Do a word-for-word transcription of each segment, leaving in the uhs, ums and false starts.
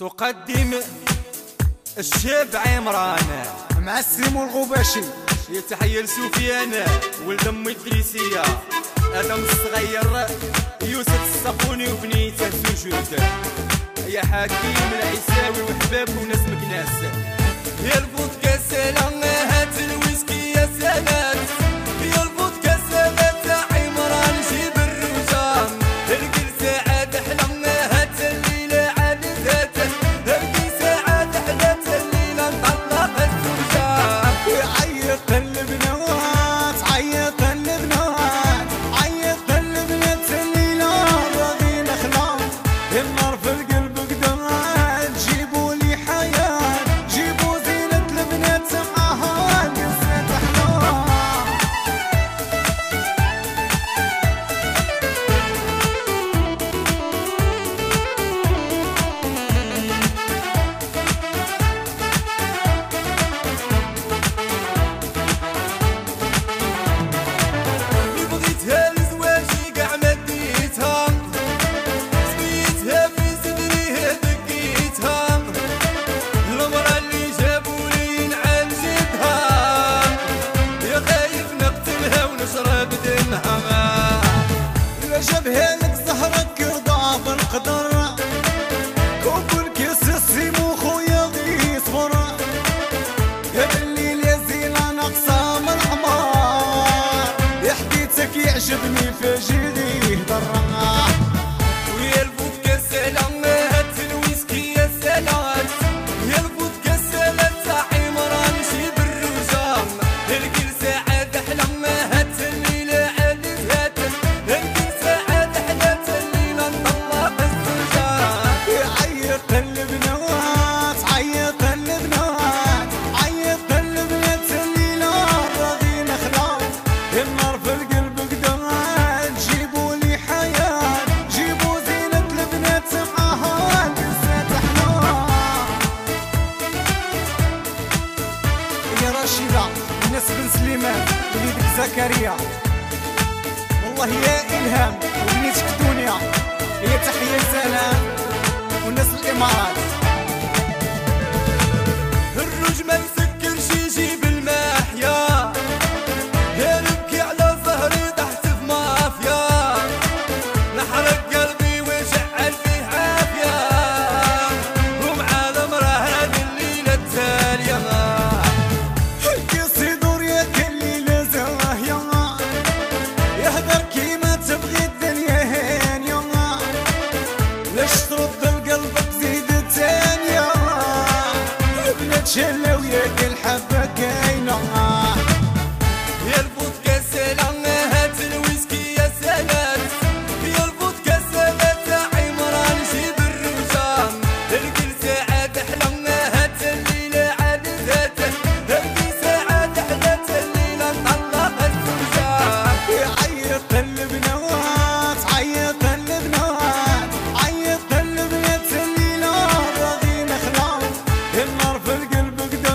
تقدم الشاب عمران مع السيم والغباشي. يتحيى لسفيان ولد ام ادريسيه، ادم الصغير يوسف الصفوني وبنيته سجود، يا حكيم العيساوي وحباب وناس مكناس. يا الفودكا سلام هات الويسكي يا سلام، يا الفودكا سلام تاع عمران جيب الروجان، الكل ساعات احلى هات الليله عاد ذاته، الكل ساعات احلى الليله نطلق الزوجان. عيط البنات عيط البنات عيط البنات الليله راضين خلاص، النار في القلب قدرات جيبوا لي حياه، جيبوا زينة البنات معاها قصة احلام. بغيتها لزواجي كاع ما ديتها، سميتها في صدري دقيتها، المرا اللي جابولي نعال جدها، يا خايف نقتلها ونشرب دمها. لا جابها لك زهرك يرضى بالقدر، كوب الكيس السيمو خويا غي يصبر، يا بالليل يا زينة ناقصة من الحمار، يا حكيتك يعجبني فاجري يهدر. ويا الفودكا سلام هات الويسكي يا سلام، يا الفودكا سلام تاع عمران جيب الروجان، الكل ساعات احلى هات الليله عاد ذاته، الكل ساعات احلى الليله نطلق الزوجان. عيط البنات عيط البنات عيط البنات الليلة راضين خلاص، النار في القلب قدرات جيبوا لي حياة، جيبوا زينة البنات معاها قصة احلام. يا رشيدة الناس بن سليمان وليدك زكريا، والله يا إلهام وبنيتك دنيا، هي تحية سلام والناس الإمارات. الروج ما مسكرش يجيب الماحية، يا نبكي على ظهري تحت في مافيا، نحرق قلبي وجعل فيه عافية، ومع المراه هذه الليلة التالية. الكيس يدور يا كليلة زواهية، يهدر كيما تبغي الدنيا هانية، لاش ترد لقلبك زيد الثانية، بنات شلاو ياك الحبة كاينة. يا الفودكا سلام هات الويسكي يا سلام، يا الفودكا سلام تاع عمران جيب الروجان، الكل ساعات احلى هات الليله عاد ذاته، الكل ساعات احلى الليله نطلق الزوجان. عيط البنات عيط البنات عيط البنات الليلة راضين خلاص، النار في القلب قدرات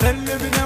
البنات